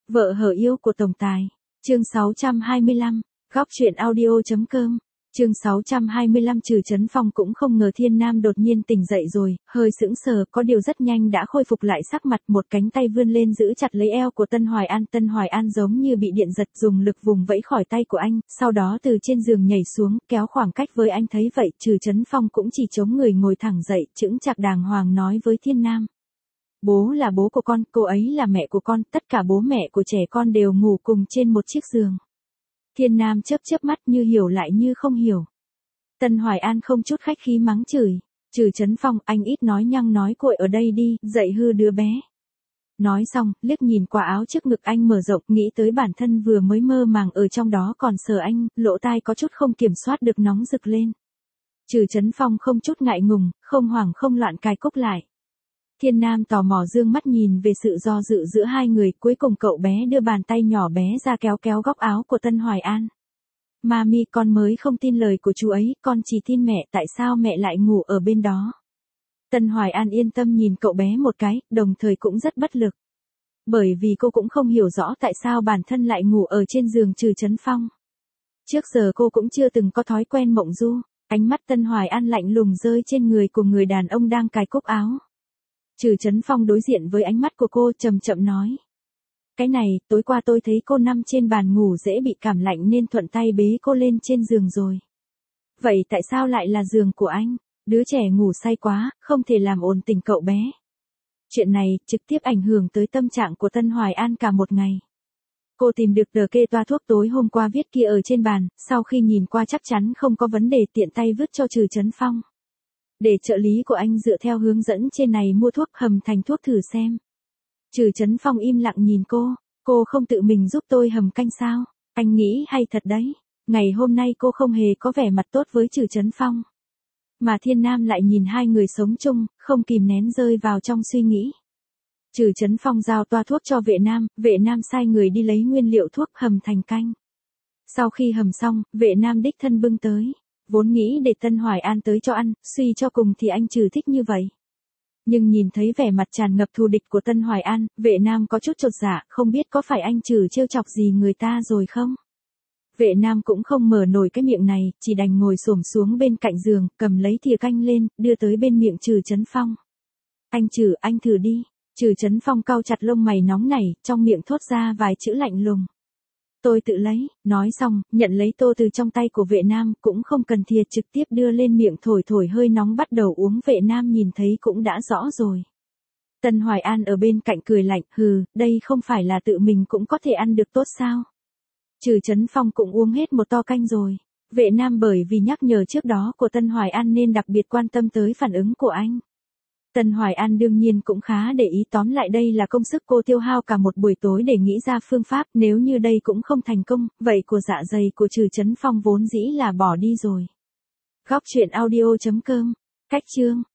Vợ hở yêu của tổng tài. Chương 625. Góc truyện audio.com. Chương 625. Trừ Chấn Phong cũng không ngờ Thiên Nam đột nhiên tỉnh dậy rồi, hơi sững sờ, có điều rất nhanh đã khôi phục lại sắc mặt, một cánh tay vươn lên giữ chặt lấy eo của Tân Hoài An. Tân Hoài An giống như bị điện giật, dùng lực vùng vẫy khỏi tay của anh, sau đó từ trên giường nhảy xuống, kéo khoảng cách với anh. Thấy vậy, Trừ Chấn Phong cũng chỉ chống người ngồi thẳng dậy, chững chạc đàng hoàng nói với Thiên Nam. Bố là bố của con, cô ấy là mẹ của con, tất cả bố mẹ của trẻ con đều ngủ cùng trên một chiếc giường. Thiên Nam chớp chớp mắt như hiểu lại như không hiểu. Tân Hoài An không chút khách khí mắng chửi. Trừ Chấn Phong, anh ít nói nhăng nói cuội ở đây đi, dậy hư đứa bé. Nói xong, liếc nhìn qua áo trước ngực anh mở rộng, nghĩ tới bản thân vừa mới mơ màng ở trong đó còn sờ anh, lỗ tai có chút không kiểm soát được nóng rực lên. Trừ Chấn Phong không chút ngại ngùng, không hoảng không loạn cài cúc lại. Thiên Nam tò mò dương mắt nhìn về sự do dự giữa hai người, cuối cùng cậu bé đưa bàn tay nhỏ bé ra kéo kéo góc áo của Tân Hoài An. Mami, con mới không tin lời của chú ấy, con chỉ tin mẹ, tại sao mẹ lại ngủ ở bên đó. Tân Hoài An yên tâm nhìn cậu bé một cái, đồng thời cũng rất bất lực. Bởi vì cô cũng không hiểu rõ tại sao bản thân lại ngủ ở trên giường Trừ Chấn Phong. Trước giờ cô cũng chưa từng có thói quen mộng du, ánh mắt Tân Hoài An lạnh lùng rơi trên người của người đàn ông đang cài cúc áo. Trừ Chấn Phong đối diện với ánh mắt của cô chậm chậm nói. Cái này, tối qua tôi thấy cô nằm trên bàn ngủ dễ bị cảm lạnh nên thuận tay bế cô lên trên giường rồi. Vậy tại sao lại là giường của anh? Đứa trẻ ngủ say quá, không thể làm ồn tình cậu bé. Chuyện này trực tiếp ảnh hưởng tới tâm trạng của Tân Hoài An cả một ngày. Cô tìm được tờ kê toa thuốc tối hôm qua viết kia ở trên bàn, sau khi nhìn qua chắc chắn không có vấn đề, tiện tay vứt cho Trừ Chấn Phong. Để trợ lý của anh dựa theo hướng dẫn trên này mua thuốc hầm thành thuốc thử xem. Trừ Chấn Phong im lặng nhìn cô không tự mình giúp tôi hầm canh sao? Anh nghĩ hay thật đấy. Ngày hôm nay cô không hề có vẻ mặt tốt với Trừ Chấn Phong. Mà Thiên Nam lại nhìn hai người sống chung, không kìm nén rơi vào trong suy nghĩ. Trừ Chấn Phong giao toa thuốc cho vệ nam sai người đi lấy nguyên liệu thuốc hầm thành canh. Sau khi hầm xong, vệ nam đích thân bưng tới. Vốn nghĩ để Tân Hoài An tới cho ăn, suy cho cùng thì anh Trừ thích như vậy. Nhưng nhìn thấy vẻ mặt tràn ngập thù địch của Tân Hoài An, vệ nam có chút chột dạ, không biết có phải anh Trừ trêu chọc gì người ta rồi không? Vệ nam cũng không mở nổi cái miệng này, chỉ đành ngồi xổm xuống bên cạnh giường, cầm lấy thìa canh lên, đưa tới bên miệng Trừ Chấn Phong. Anh Trừ, anh thử đi. Trừ Chấn Phong cau chặt lông mày nóng nảy, trong miệng thốt ra vài chữ lạnh lùng. Tôi tự lấy, nói xong, nhận lấy tô từ trong tay của vệ nam, cũng không cần thìa, trực tiếp đưa lên miệng thổi thổi hơi nóng bắt đầu uống. Vệ nam nhìn thấy cũng đã rõ rồi. Tân Hoài An ở bên cạnh cười lạnh, hừ, đây không phải là tự mình cũng có thể ăn được tốt sao? Trừ Chấn Phong cũng uống hết một to canh rồi. Vệ nam bởi vì nhắc nhở trước đó của Tân Hoài An nên đặc biệt quan tâm tới phản ứng của anh. Tân Hoài An đương nhiên cũng khá để ý, tóm lại đây là công sức cô tiêu hao cả một buổi tối để nghĩ ra phương pháp, nếu như đây cũng không thành công, vậy của dạ dày của Trừ Chấn Phong vốn dĩ là bỏ đi rồi. Góc truyện audio.com. Cách chương.